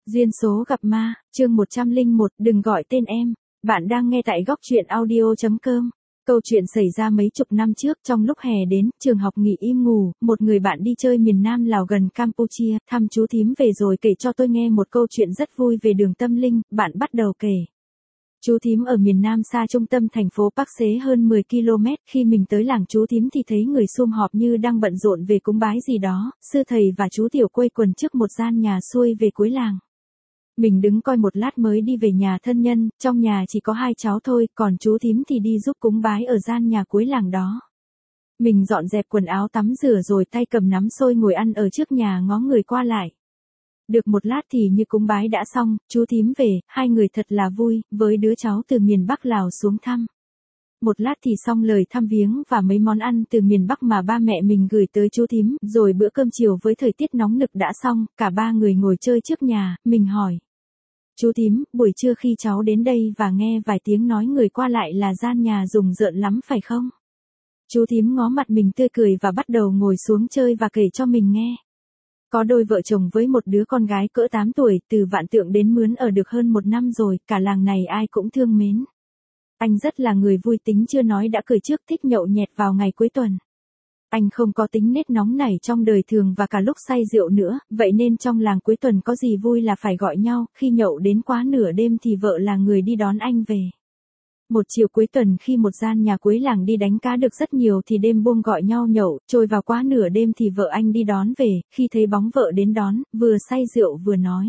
Duyên số gặp ma, chương 101, đừng gọi tên em. Bạn đang nghe tại góc truyện audio.com. Câu chuyện xảy ra mấy chục năm trước, trong lúc hè đến, trường học nghỉ im ngủ, một người bạn đi chơi miền Nam Lào gần Campuchia, thăm chú thím về rồi kể cho tôi nghe một câu chuyện rất vui về đường tâm linh. Bạn bắt đầu kể. Chú thím ở miền Nam xa trung tâm thành phố Park Xế hơn 10 km, khi mình tới làng chú thím thì thấy người sum họp như đang bận rộn về cúng bái gì đó, sư thầy và chú tiểu quây quần trước một gian nhà xuôi về cuối làng. Mình đứng coi một lát mới đi về nhà thân nhân, trong nhà chỉ có hai cháu thôi, còn chú thím thì đi giúp cúng bái ở gian nhà cuối làng đó. Mình dọn dẹp quần áo tắm rửa rồi tay cầm nắm xôi ngồi ăn ở trước nhà ngó người qua lại. Được một lát thì như cúng bái đã xong, chú thím về, hai người thật là vui, với đứa cháu từ miền Bắc Lào xuống thăm. Một lát thì xong lời thăm viếng và mấy món ăn từ miền Bắc mà ba mẹ mình gửi tới chú thím, rồi bữa cơm chiều với thời tiết nóng nực đã xong, cả ba người ngồi chơi trước nhà, mình hỏi. Chú thím, buổi trưa khi cháu đến đây và nghe vài tiếng nói người qua lại là gian nhà rùng rợn lắm phải không? Chú thím ngó mặt mình tươi cười và bắt đầu ngồi xuống chơi và kể cho mình nghe. Có đôi vợ chồng với một đứa con gái cỡ 8 tuổi, từ Vạn Tượng đến Mướn ở được hơn 1 năm rồi, cả làng này ai cũng thương mến. Anh rất là người vui tính chưa nói đã cười trước, thích nhậu nhẹt vào ngày cuối tuần. Anh không có tính nết nóng nảy trong đời thường và cả lúc say rượu nữa, vậy nên trong làng cuối tuần có gì vui là phải gọi nhau, khi nhậu đến quá nửa đêm thì vợ là người đi đón anh về. Một chiều cuối tuần khi một gian nhà cuối làng đi đánh cá được rất nhiều thì đêm buông gọi nhau nhậu, trôi vào quá nửa đêm thì vợ anh đi đón về, khi thấy bóng vợ đến đón, vừa say rượu vừa nói.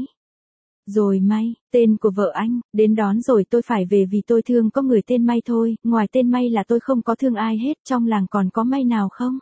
Rồi May, tên của vợ anh, đến đón rồi tôi phải về vì tôi thương có người tên May thôi, ngoài tên May là tôi không có thương ai hết, trong làng còn có May nào không?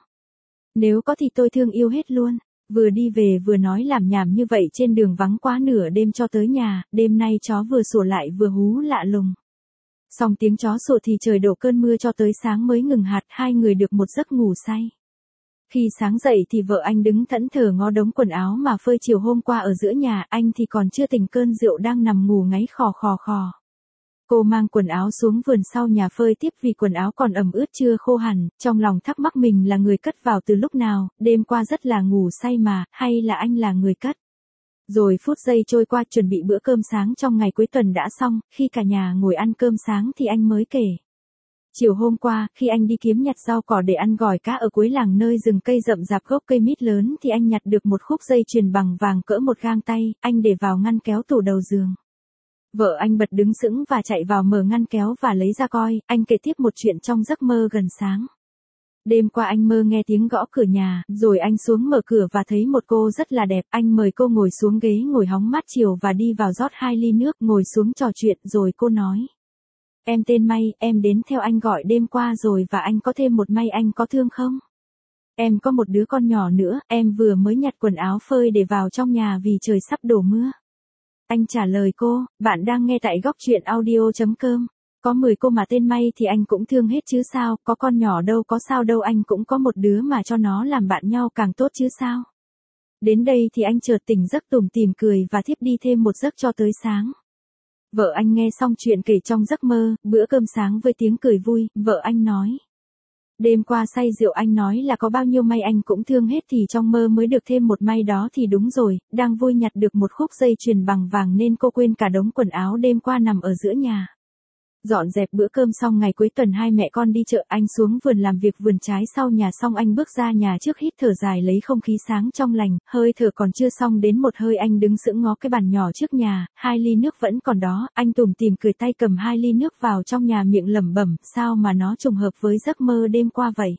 Nếu có thì tôi thương yêu hết luôn. Vừa đi về vừa nói làm nhảm như vậy trên đường vắng quá nửa đêm cho tới nhà, đêm nay chó vừa sủa lại vừa hú lạ lùng. Xong tiếng chó sủa thì trời đổ cơn mưa cho tới sáng mới ngừng hạt, hai người được một giấc ngủ say. Khi sáng dậy thì vợ anh đứng thẫn thờ ngó đống quần áo mà phơi chiều hôm qua ở giữa nhà, anh thì còn chưa tỉnh cơn rượu đang nằm ngủ ngáy khò khò khò. Cô mang quần áo xuống vườn sau nhà phơi tiếp vì quần áo còn ẩm ướt chưa khô hẳn, trong lòng thắc mắc mình là người cất vào từ lúc nào, đêm qua rất là ngủ say mà, hay là anh là người cất. Rồi phút giây trôi qua chuẩn bị bữa cơm sáng trong ngày cuối tuần đã xong, khi cả nhà ngồi ăn cơm sáng thì anh mới kể. Chiều hôm qua, khi anh đi kiếm nhặt rau cỏ để ăn gỏi cá ở cuối làng nơi rừng cây rậm rạp gốc cây mít lớn thì anh nhặt được một khúc dây chuyền bằng vàng cỡ một gang tay, anh để vào ngăn kéo tủ đầu giường. Vợ anh bật đứng sững và chạy vào mở ngăn kéo và lấy ra coi, anh kể tiếp một chuyện trong giấc mơ gần sáng. Đêm qua anh mơ nghe tiếng gõ cửa nhà, rồi anh xuống mở cửa và thấy một cô rất là đẹp, anh mời cô ngồi xuống ghế ngồi hóng mát chiều và đi vào rót 2 ly nước, ngồi xuống trò chuyện rồi cô nói. Em tên May, em đến theo anh gọi đêm qua rồi và anh có thêm một May, anh có thương không? Em có một đứa con nhỏ nữa, em vừa mới nhặt quần áo phơi để vào trong nhà vì trời sắp đổ mưa. Anh trả lời cô, bạn đang nghe tại góc truyện audio.com. Có 10 cô mà tên May thì anh cũng thương hết chứ sao, có con nhỏ đâu có sao đâu, anh cũng có một đứa mà cho nó làm bạn nhau càng tốt chứ sao. Đến đây thì anh chợt tỉnh giấc tủm tỉm cười và thiếp đi thêm một giấc cho tới sáng. Vợ anh nghe xong chuyện kể trong giấc mơ, bữa cơm sáng với tiếng cười vui, vợ anh nói. Đêm qua say rượu anh nói là có bao nhiêu May anh cũng thương hết thì trong mơ mới được thêm một May đó thì đúng rồi, đang vui nhặt được một khúc dây chuyền bằng vàng nên cô quên cả đống quần áo đêm qua nằm ở giữa nhà. Dọn dẹp bữa cơm xong ngày cuối tuần hai mẹ con đi chợ, anh xuống vườn làm việc vườn trái sau nhà xong anh bước ra nhà trước hít thở dài lấy không khí sáng trong lành, hơi thở còn chưa xong đến một hơi anh đứng sững ngó cái bàn nhỏ trước nhà, 2 ly nước vẫn còn đó, anh tủm tỉm cười tay cầm 2 ly nước vào trong nhà miệng lẩm bẩm, sao mà nó trùng hợp với giấc mơ đêm qua vậy.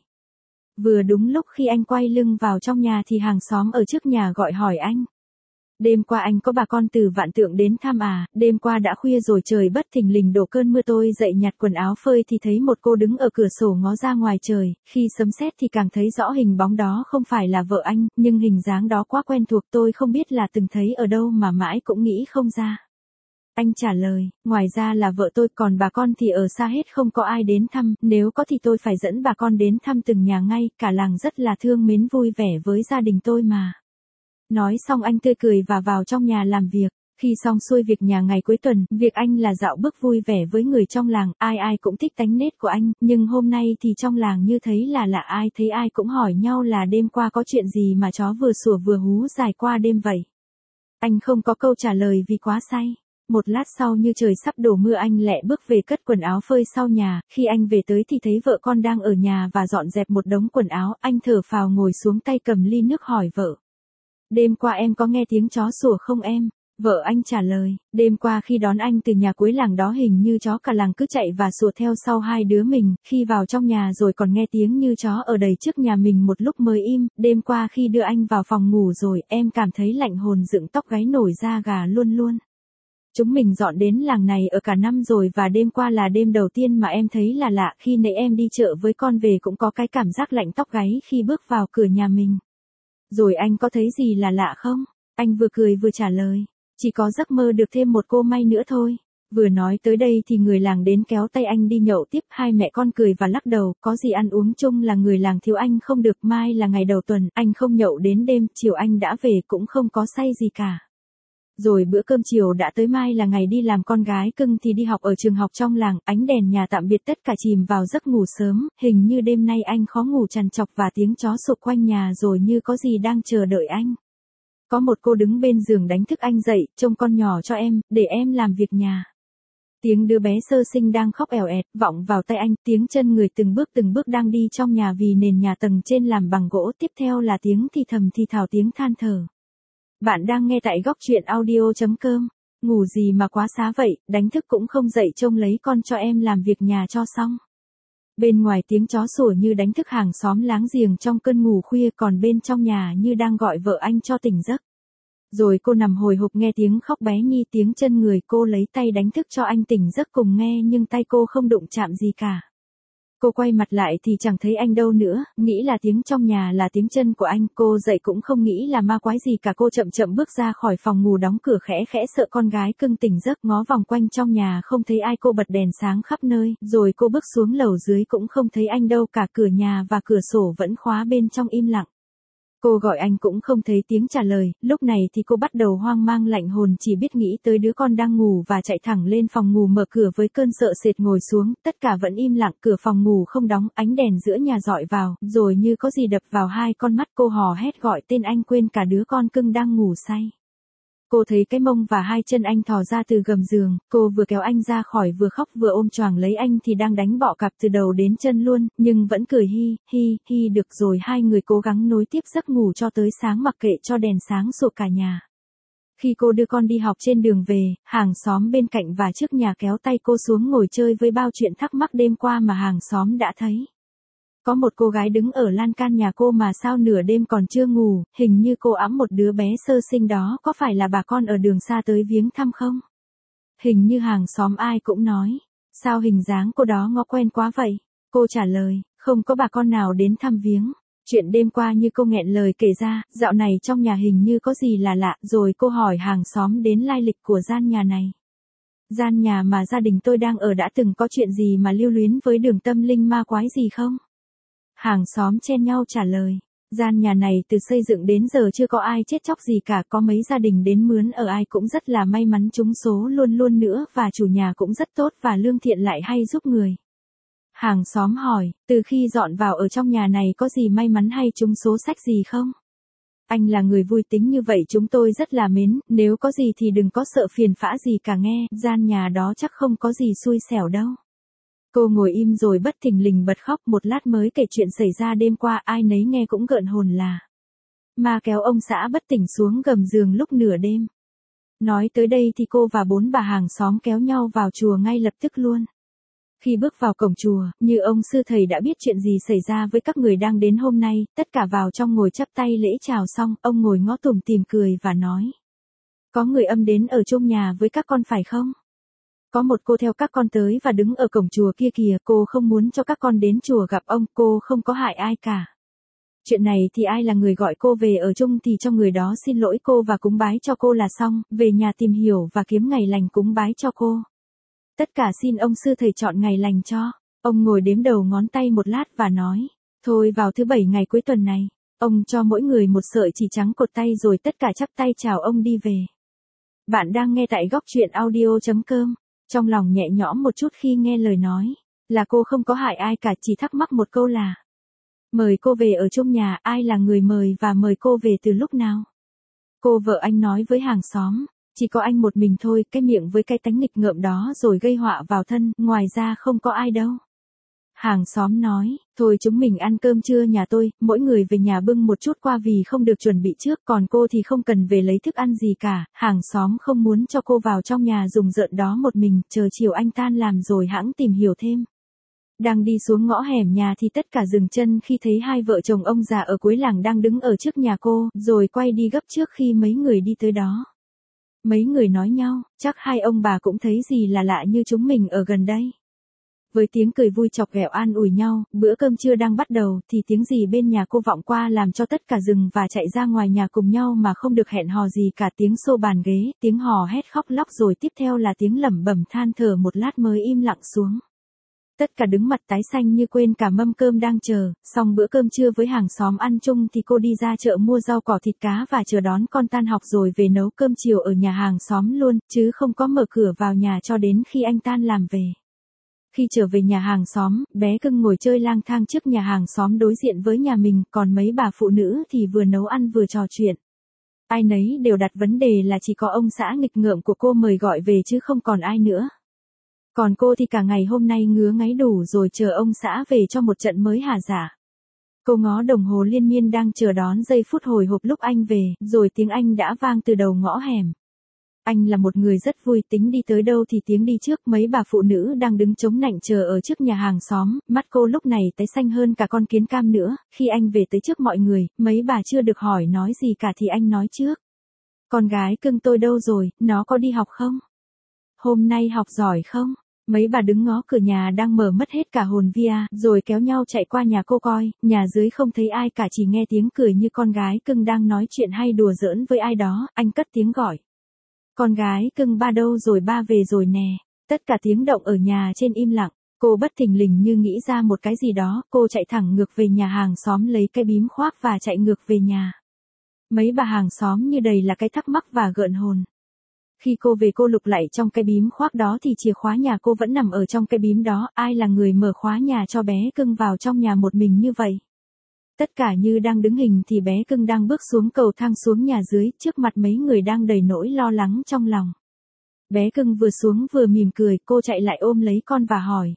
Vừa đúng lúc khi anh quay lưng vào trong nhà thì hàng xóm ở trước nhà gọi hỏi anh. Đêm qua anh có bà con từ Vạn Tượng đến thăm à, đêm qua đã khuya rồi trời bất thình lình đổ cơn mưa tôi dậy nhặt quần áo phơi thì thấy một cô đứng ở cửa sổ ngó ra ngoài trời, khi sấm sét thì càng thấy rõ hình bóng đó không phải là vợ anh, nhưng hình dáng đó quá quen thuộc tôi không biết là từng thấy ở đâu mà mãi cũng nghĩ không ra. Anh trả lời, ngoài ra là vợ tôi còn bà con thì ở xa hết không có ai đến thăm, nếu có thì tôi phải dẫn bà con đến thăm từng nhà ngay, cả làng rất là thương mến vui vẻ với gia đình tôi mà. Nói xong anh tươi cười và vào trong nhà làm việc. Khi xong xuôi việc nhà ngày cuối tuần, việc anh là dạo bước vui vẻ với người trong làng, ai ai cũng thích tánh nết của anh, nhưng hôm nay thì trong làng như thấy là lạ, ai thấy ai cũng hỏi nhau là đêm qua có chuyện gì mà chó vừa sủa vừa hú dài qua đêm vậy. Anh không có câu trả lời vì quá say. Một lát sau như trời sắp đổ mưa anh lẹ bước về cất quần áo phơi sau nhà, khi anh về tới thì thấy vợ con đang ở nhà và dọn dẹp một đống quần áo, anh thở phào ngồi xuống tay cầm ly nước hỏi vợ. Đêm qua em có nghe tiếng chó sủa không em? Vợ anh trả lời, đêm qua khi đón anh từ nhà cuối làng đó hình như chó cả làng cứ chạy và sủa theo sau hai đứa mình, khi vào trong nhà rồi còn nghe tiếng như chó ở đầy trước nhà mình một lúc mới im, đêm qua khi đưa anh vào phòng ngủ rồi em cảm thấy lạnh hồn dựng tóc gáy nổi da gà luôn luôn. Chúng mình dọn đến làng này ở cả năm rồi và đêm qua là đêm đầu tiên mà em thấy là lạ khi nãy em đi chợ với con về cũng có cái cảm giác lạnh tóc gáy khi bước vào cửa nhà mình. Rồi anh có thấy gì là lạ không? Anh vừa cười vừa trả lời. Chỉ có giấc mơ được thêm một cô May nữa thôi. Vừa nói tới đây thì người làng đến kéo tay anh đi nhậu tiếp. Hai mẹ con cười và lắc đầu. Có gì ăn uống chung là người làng thiếu anh không được. Mai là ngày đầu tuần. Anh không nhậu đến đêm. Chiều anh đã về cũng không có say gì cả. Rồi bữa cơm chiều đã tới. Mai là ngày đi làm con gái cưng thì đi học ở trường học trong làng. Ánh đèn nhà tạm biệt tất cả chìm vào giấc ngủ sớm. Hình như đêm nay anh khó ngủ trằn trọc và tiếng chó sủa quanh nhà rồi như có gì đang chờ đợi anh. Có một cô đứng bên giường đánh thức anh dậy, trông con nhỏ cho em, để em làm việc nhà. Tiếng đứa bé sơ sinh đang khóc ẻo ẹt, vọng vào tai anh, tiếng chân người từng bước đang đi trong nhà vì nền nhà tầng trên làm bằng gỗ, tiếp theo là tiếng thì thầm thì thào tiếng than thở. Bạn đang nghe tại góc truyện audio.com, ngủ gì mà quá xá vậy, đánh thức cũng không dậy trông lấy con cho em làm việc nhà cho xong. Bên ngoài tiếng chó sủa như đánh thức hàng xóm láng giềng trong cơn ngủ khuya còn bên trong nhà như đang gọi vợ anh cho tỉnh giấc. Rồi cô nằm hồi hộp nghe tiếng khóc bé Nhi tiếng chân người cô lấy tay đánh thức cho anh tỉnh giấc cùng nghe nhưng tay cô không đụng chạm gì cả. Cô quay mặt lại thì chẳng thấy anh đâu nữa, nghĩ là tiếng trong nhà là tiếng chân của anh, cô dậy cũng không nghĩ là ma quái gì cả. Cô chậm chậm bước ra khỏi phòng ngủ đóng cửa khẽ khẽ sợ con gái cưng tỉnh giấc ngó vòng quanh trong nhà không thấy ai cô bật đèn sáng khắp nơi, rồi cô bước xuống lầu dưới cũng không thấy anh đâu cả cửa nhà và cửa sổ vẫn khóa bên trong im lặng. Cô gọi anh cũng không thấy tiếng trả lời, lúc này thì cô bắt đầu hoang mang lạnh hồn chỉ biết nghĩ tới đứa con đang ngủ và chạy thẳng lên phòng ngủ mở cửa với cơn sợ sệt ngồi xuống, tất cả vẫn im lặng, cửa phòng ngủ không đóng, ánh đèn giữa nhà dọi vào, rồi như có gì đập vào hai con mắt cô hò hét gọi tên anh quên cả đứa con cưng đang ngủ say. Cô thấy cái mông và hai chân anh thò ra từ gầm giường, cô vừa kéo anh ra khỏi vừa khóc vừa ôm choàng lấy anh thì đang đánh bọ cạp từ đầu đến chân luôn, nhưng vẫn cười hi được rồi hai người cố gắng nối tiếp giấc ngủ cho tới sáng mặc kệ cho đèn sáng sụp cả nhà. Khi cô đưa con đi học trên đường về, hàng xóm bên cạnh và trước nhà kéo tay cô xuống ngồi chơi với bao chuyện thắc mắc đêm qua mà hàng xóm đã thấy. Có một cô gái đứng ở lan can nhà cô mà sao nửa đêm còn chưa ngủ, hình như cô ẵm một đứa bé sơ sinh đó, có phải là bà con ở đường xa tới viếng thăm không? Hình như hàng xóm ai cũng nói, sao hình dáng cô đó ngó quen quá vậy? Cô trả lời, không có bà con nào đến thăm viếng. Chuyện đêm qua như cô nghẹn lời kể ra, dạo này trong nhà hình như có gì là lạ, rồi cô hỏi hàng xóm đến lai lịch của gian nhà này. Gian nhà mà gia đình tôi đang ở đã từng có chuyện gì mà lưu luyến với đường tâm linh ma quái gì không? Hàng xóm chen nhau trả lời, gian nhà này từ xây dựng đến giờ chưa có ai chết chóc gì cả, có mấy gia đình đến mướn ở ai cũng rất là may mắn trúng số luôn luôn nữa và chủ nhà cũng rất tốt và lương thiện lại hay giúp người. Hàng xóm hỏi, từ khi dọn vào ở trong nhà này có gì may mắn hay trúng số sách gì không? Anh là người vui tính như vậy chúng tôi rất là mến, nếu có gì thì đừng có sợ phiền phã gì cả nghe, gian nhà đó chắc không có gì xui xẻo đâu. Cô ngồi im rồi bất thình lình bật khóc một lát mới kể chuyện xảy ra đêm qua ai nấy nghe cũng gợn hồn là. Ma kéo ông xã bất tỉnh xuống gầm giường lúc nửa đêm. Nói tới đây thì cô và bốn bà hàng xóm kéo nhau vào chùa ngay lập tức luôn. Khi bước vào cổng chùa, như ông sư thầy đã biết chuyện gì xảy ra với các người đang đến hôm nay, tất cả vào trong ngồi chắp tay lễ chào xong, ông ngồi ngó tủm tỉm cười và nói. Có người âm đến ở chung nhà với các con phải không? Có một cô theo các con tới và đứng ở cổng chùa kia kìa, cô không muốn cho các con đến chùa gặp ông, cô không có hại ai cả. Chuyện này thì ai là người gọi cô về ở chung thì cho người đó xin lỗi cô và cúng bái cho cô là xong, về nhà tìm hiểu và kiếm ngày lành cúng bái cho cô. Tất cả xin ông sư thầy chọn ngày lành cho. Ông ngồi đếm đầu ngón tay một lát và nói, thôi vào thứ 7 ngày cuối tuần này, ông cho mỗi người một sợi chỉ trắng cột tay rồi tất cả chắp tay chào ông đi về. Bạn đang nghe tại góc truyện audio.com. Trong lòng nhẹ nhõm một chút khi nghe lời nói, là cô không có hại ai cả, chỉ thắc mắc một câu là, mời cô về ở chung nhà, ai là người mời và mời cô về từ lúc nào? Cô vợ anh nói với hàng xóm, chỉ có anh một mình thôi, cái miệng với cái tánh nghịch ngợm đó rồi gây họa vào thân, ngoài ra không có ai đâu. Hàng xóm nói, thôi chúng mình ăn cơm trưa nhà tôi, mỗi người về nhà bưng một chút qua vì không được chuẩn bị trước, còn cô thì không cần về lấy thức ăn gì cả. Hàng xóm không muốn cho cô vào trong nhà dùng rợn đó một mình, chờ chiều anh tan làm rồi hẵng tìm hiểu thêm. Đang đi xuống ngõ hẻm nhà thì tất cả dừng chân khi thấy hai vợ chồng ông già ở cuối làng đang đứng ở trước nhà cô, rồi quay đi gấp trước khi mấy người đi tới đó. Mấy người nói nhau, chắc hai ông bà cũng thấy gì là lạ như chúng mình ở gần đây. Với tiếng cười vui chọc ghẹo an ủi nhau, bữa cơm trưa đang bắt đầu thì tiếng gì bên nhà cô vọng qua làm cho tất cả dừng và chạy ra ngoài nhà cùng nhau mà không được hẹn hò gì cả, tiếng xô bàn ghế, tiếng hò hét khóc lóc rồi tiếp theo là tiếng lẩm bẩm than thở một lát mới im lặng xuống. Tất cả đứng mặt tái xanh như quên cả mâm cơm đang chờ, xong bữa cơm trưa với hàng xóm ăn chung thì cô đi ra chợ mua rau cỏ thịt cá và chờ đón con tan học rồi về nấu cơm chiều ở nhà hàng xóm luôn, chứ không có mở cửa vào nhà cho đến khi anh tan làm về. Khi trở về nhà hàng xóm, bé cưng ngồi chơi lang thang trước nhà hàng xóm đối diện với nhà mình, còn mấy bà phụ nữ thì vừa nấu ăn vừa trò chuyện. Ai nấy đều đặt vấn đề là chỉ có ông xã nghịch ngợm của cô mời gọi về chứ không còn ai nữa. Còn cô thì cả ngày hôm nay ngứa ngáy đủ rồi chờ ông xã về cho một trận mới hả dạ. Cô ngó đồng hồ liên miên đang chờ đón giây phút hồi hộp lúc anh về, rồi tiếng Anh đã vang từ đầu ngõ hẻm. Anh là một người rất vui, tính đi tới đâu thì tiếng đi trước. Mấy bà phụ nữ đang đứng chống nạnh chờ ở trước nhà hàng xóm, mắt cô lúc này tái xanh hơn cả con kiến cam nữa. Khi anh về tới trước mọi người, mấy bà chưa được hỏi nói gì cả thì anh nói trước. Con gái cưng tôi đâu rồi, nó có đi học không? Hôm nay học giỏi không? Mấy bà đứng ngó cửa nhà đang mở mất hết cả hồn vía, rồi kéo nhau chạy qua nhà cô coi, nhà dưới không thấy ai cả, chỉ nghe tiếng cười như con gái cưng đang nói chuyện hay đùa giỡn với ai đó. Anh cất tiếng gọi. Con gái cưng ba đâu rồi, ba về rồi nè. Tất cả tiếng động ở nhà trên im lặng. Cô bất thình lình như nghĩ ra một cái gì đó, cô chạy thẳng ngược về nhà hàng xóm lấy cái bím khoác và chạy ngược về nhà. Mấy bà hàng xóm như đầy là cái thắc mắc và gợn hồn. Khi cô về cô lục lọi trong cái bím khoác đó thì chìa khóa nhà cô vẫn nằm ở trong cái bím đó. Ai là người mở khóa nhà cho bé cưng vào trong nhà một mình như vậy? Tất cả như đang đứng hình thì bé cưng đang bước xuống cầu thang xuống nhà dưới, trước mặt mấy người đang đầy nỗi lo lắng trong lòng. Bé cưng vừa xuống vừa mỉm cười, cô chạy lại ôm lấy con và hỏi.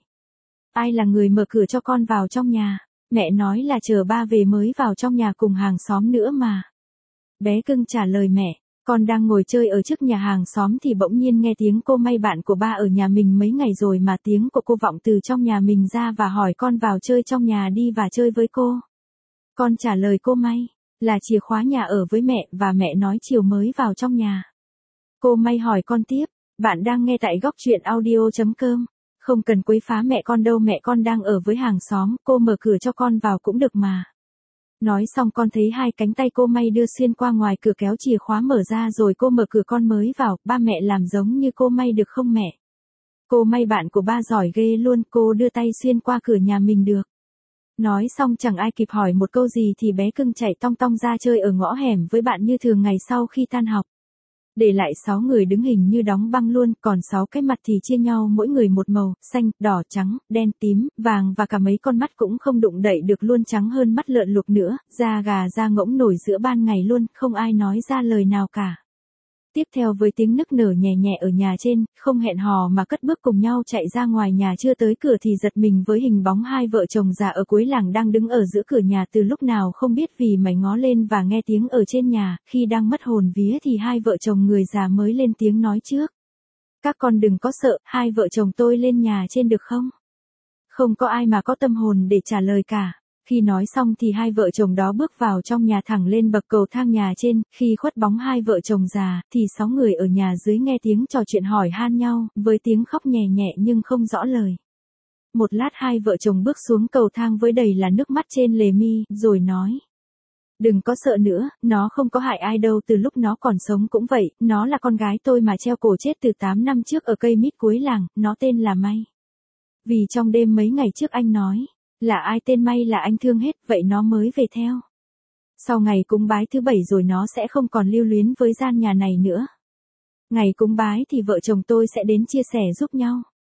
Ai là người mở cửa cho con vào trong nhà? Mẹ nói là chờ ba về mới vào trong nhà cùng hàng xóm nữa mà. Bé cưng trả lời mẹ. Con đang ngồi chơi ở trước nhà hàng xóm thì bỗng nhiên nghe tiếng cô May, bạn của ba ở nhà mình mấy ngày rồi mà, tiếng của cô vọng từ trong nhà mình ra và hỏi con vào chơi trong nhà đi và chơi với cô. Con trả lời cô May là chìa khóa nhà ở với mẹ và mẹ nói chiều mới vào trong nhà. Cô May hỏi con tiếp, bạn đang nghe tại góc truyện audio.com. Không cần quấy phá mẹ con đâu, mẹ con đang ở với hàng xóm, cô mở cửa cho con vào cũng được mà. Nói xong con thấy hai cánh tay cô May đưa xuyên qua ngoài cửa kéo chìa khóa mở ra rồi cô mở cửa con mới vào, ba mẹ làm giống như cô May được không mẹ? Cô May bạn của ba giỏi ghê luôn, cô đưa tay xuyên qua cửa nhà mình được. Nói xong chẳng ai kịp hỏi một câu gì thì bé cưng chạy tong tong ra chơi ở ngõ hẻm với bạn như thường ngày sau khi tan học. Để lại 6 người đứng hình như đóng băng luôn, còn 6 cái mặt thì chia nhau mỗi người một màu, xanh, đỏ, trắng, đen, tím, vàng và cả mấy con mắt cũng không đụng đậy được luôn, trắng hơn mắt lợn luộc nữa, da gà da ngỗng nổi giữa ban ngày luôn, không ai nói ra lời nào cả. Tiếp theo với tiếng nức nở nhẹ nhẹ ở nhà trên, không hẹn hò mà cất bước cùng nhau chạy ra ngoài nhà, chưa tới cửa thì giật mình với hình bóng hai vợ chồng già ở cuối làng đang đứng ở giữa cửa nhà từ lúc nào không biết, vì mày ngó lên và nghe tiếng ở trên nhà. Khi đang mất hồn vía thì hai vợ chồng người già mới lên tiếng nói trước. Các con đừng có sợ, hai vợ chồng tôi lên nhà trên được không? Không có ai mà có tâm hồn để trả lời cả. Khi nói xong thì hai vợ chồng đó bước vào trong nhà thẳng lên bậc cầu thang nhà trên, khi khuất bóng hai vợ chồng già, thì 6 người ở nhà dưới nghe tiếng trò chuyện hỏi han nhau, với tiếng khóc nhẹ nhẹ nhưng không rõ lời. Một lát hai vợ chồng bước xuống cầu thang với đầy là nước mắt trên lề mi, rồi nói. Đừng có sợ nữa, nó không có hại ai đâu, từ lúc nó còn sống cũng vậy, nó là con gái tôi mà treo cổ chết từ 8 năm trước ở cây mít cuối làng, nó tên là May. Vì trong đêm mấy ngày trước anh nói. Là ai tên May là anh thương hết, vậy nó mới về theo. Sau ngày cúng bái thứ 7 rồi nó sẽ không còn lưu luyến với gian nhà này nữa. Ngày cúng bái thì vợ chồng tôi sẽ đến chia sẻ giúp nhau.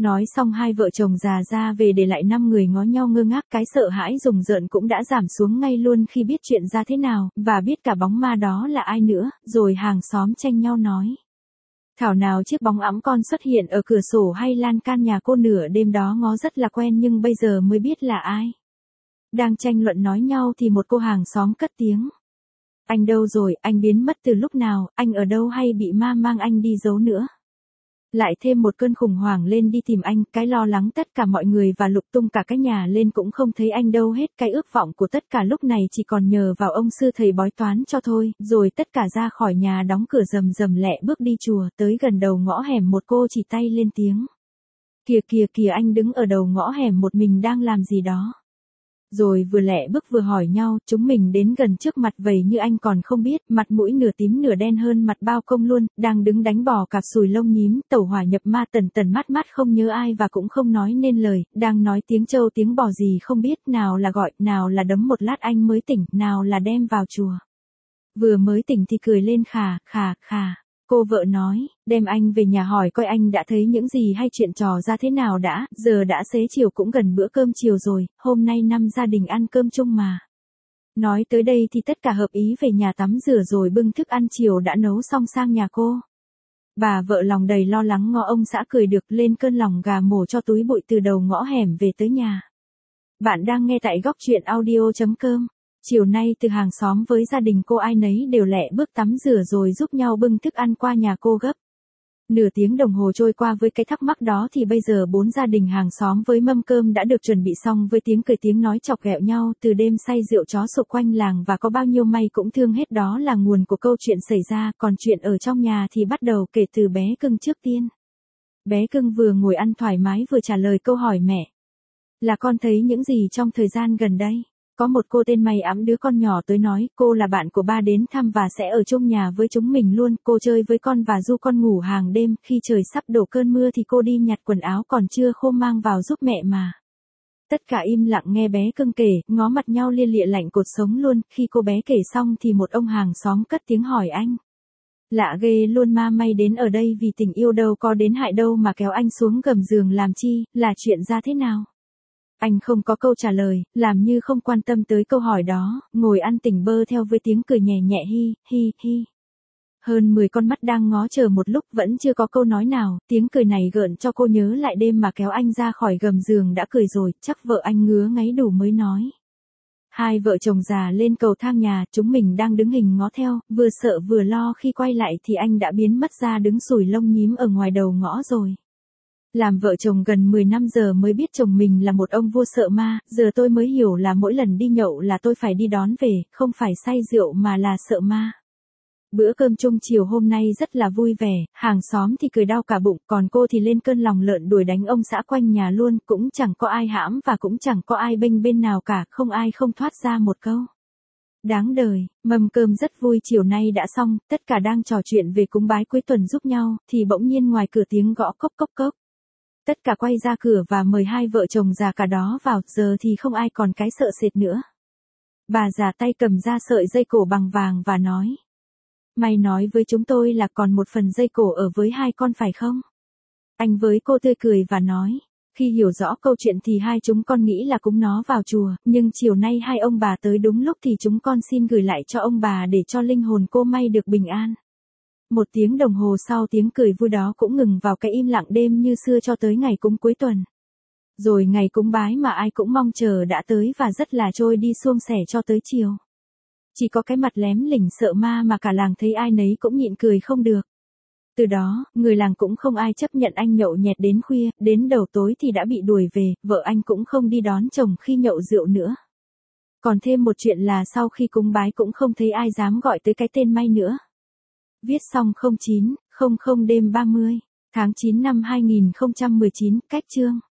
Nói xong hai vợ chồng già ra về để lại 5 người ngó nhau ngơ ngác, cái sợ hãi rùng rợn cũng đã giảm xuống ngay luôn khi biết chuyện ra thế nào, và biết cả bóng ma đó là ai nữa, rồi hàng xóm tranh nhau nói. Thảo nào chiếc bóng ẵm con xuất hiện ở cửa sổ hay lan can nhà cô nửa đêm đó ngó rất là quen nhưng bây giờ mới biết là ai. Đang tranh luận nói nhau thì một cô hàng xóm cất tiếng. Anh đâu rồi, anh biến mất từ lúc nào, anh ở đâu hay bị ma mang anh đi giấu nữa. Lại thêm một cơn khủng hoảng lên đi tìm anh, cái lo lắng tất cả mọi người và lục tung cả cái nhà lên cũng không thấy anh đâu hết. Cái ước vọng của tất cả lúc này chỉ còn nhờ vào ông sư thầy bói toán cho thôi, rồi tất cả ra khỏi nhà đóng cửa rầm rầm lẹ bước đi chùa. Tới gần đầu ngõ hẻm một cô chỉ tay lên tiếng. Kìa kìa kìa, anh đứng ở đầu ngõ hẻm một mình đang làm gì đó. Rồi vừa lẹ bước vừa hỏi nhau, chúng mình đến gần trước mặt vậy như anh còn không biết, mặt mũi nửa tím nửa đen hơn mặt bao công luôn, đang đứng đánh bò cạp sùi lông nhím, tẩu hỏa nhập ma tần tần mát mát không nhớ ai và cũng không nói nên lời, đang nói tiếng trâu tiếng bò gì không biết, nào là gọi, nào là đấm một lát anh mới tỉnh, nào là đem vào chùa. Vừa mới tỉnh thì cười lên khà, khà, khà. Cô vợ nói, đem anh về nhà hỏi coi anh đã thấy những gì hay chuyện trò ra thế nào đã, giờ đã xế chiều cũng gần bữa cơm chiều rồi, hôm nay năm gia đình ăn cơm chung mà. Nói tới đây thì tất cả hợp ý về nhà tắm rửa rồi bưng thức ăn chiều đã nấu xong sang nhà cô. Bà vợ lòng đầy lo lắng ngó ông xã cười được lên cơn lòng gà mổ cho túi bụi từ đầu ngõ hẻm về tới nhà. Bạn đang nghe tại góc truyện audio.com. Chiều nay từ hàng xóm với gia đình cô ai nấy đều lẹ bước tắm rửa rồi giúp nhau bưng thức ăn qua nhà cô gấp. Nửa tiếng đồng hồ trôi qua với cái thắc mắc đó thì bây giờ 4 gia đình hàng xóm với mâm cơm đã được chuẩn bị xong với tiếng cười tiếng nói chọc ghẹo nhau từ đêm say rượu chó sục quanh làng và có bao nhiêu may cũng thương hết đó là nguồn của câu chuyện xảy ra, còn chuyện ở trong nhà thì bắt đầu kể từ bé cưng trước tiên. Bé cưng vừa ngồi ăn thoải mái vừa trả lời câu hỏi mẹ. Là con thấy những gì trong thời gian gần đây? Có một cô tên May ẵm đứa con nhỏ tới nói, cô là bạn của ba đến thăm và sẽ ở chung nhà với chúng mình luôn, cô chơi với con và du con ngủ hàng đêm, khi trời sắp đổ cơn mưa thì cô đi nhặt quần áo còn chưa khô mang vào giúp mẹ mà. Tất cả im lặng nghe bé cưng kể, ngó mặt nhau lia lịa lạnh cột sống luôn, khi cô bé kể xong thì một ông hàng xóm cất tiếng hỏi anh. Lạ ghê luôn, ma May đến ở đây vì tình yêu đâu có đến hại đâu mà kéo anh xuống gầm giường làm chi, là chuyện ra thế nào? Anh không có câu trả lời, làm như không quan tâm tới câu hỏi đó, ngồi ăn tỉnh bơ theo với tiếng cười nhẹ nhẹ hi, hi, hi. Hơn 10 con mắt đang ngó chờ một lúc vẫn chưa có câu nói nào, tiếng cười này gợn cho cô nhớ lại đêm mà kéo anh ra khỏi gầm giường đã cười rồi, chắc vợ anh ngứa ngáy đủ mới nói. Hai vợ chồng già lên cầu thang nhà, chúng mình đang đứng hình ngó theo, vừa sợ vừa lo khi quay lại thì anh đã biến mất ra đứng sủi lông nhím ở ngoài đầu ngõ rồi. Làm vợ chồng gần 10 năm giờ mới biết chồng mình là một ông vua sợ ma, giờ tôi mới hiểu là mỗi lần đi nhậu là tôi phải đi đón về, không phải say rượu mà là sợ ma. Bữa cơm chung chiều hôm nay rất là vui vẻ, hàng xóm thì cười đau cả bụng, còn cô thì lên cơn lòng lợn đuổi đánh ông xã quanh nhà luôn, cũng chẳng có ai hãm và cũng chẳng có ai bênh bên nào cả, không ai không thoát ra một câu. Đáng đời, mâm cơm rất vui chiều nay đã xong, tất cả đang trò chuyện về cúng bái cuối tuần giúp nhau, thì bỗng nhiên ngoài cửa tiếng gõ cốc cốc cốc. Tất cả quay ra cửa và mời hai vợ chồng già cả đó vào, giờ thì không ai còn cái sợ sệt nữa. Bà già tay cầm ra sợi dây cổ bằng vàng và nói. Mày nói với chúng tôi là còn một phần dây cổ ở với hai con phải không? Anh với cô tươi cười và nói. Khi hiểu rõ câu chuyện thì hai chúng con nghĩ là cúng nó vào chùa, nhưng chiều nay hai ông bà tới đúng lúc thì chúng con xin gửi lại cho ông bà để cho linh hồn cô May được bình an. Một tiếng đồng hồ sau tiếng cười vui đó cũng ngừng vào cái im lặng đêm như xưa cho tới ngày cúng cuối tuần. Rồi ngày cúng bái mà ai cũng mong chờ đã tới và rất là trôi đi suông sẻ cho tới chiều. Chỉ có cái mặt lém lỉnh sợ ma mà cả làng thấy ai nấy cũng nhịn cười không được. Từ đó, người làng cũng không ai chấp nhận anh nhậu nhẹt đến khuya, đến đầu tối thì đã bị đuổi về, vợ anh cũng không đi đón chồng khi nhậu rượu nữa. Còn thêm một chuyện là sau khi cúng bái cũng không thấy ai dám gọi tới cái tên May nữa. Viết xong 09:00 đêm 30 tháng 9 năm 2019, cách chương.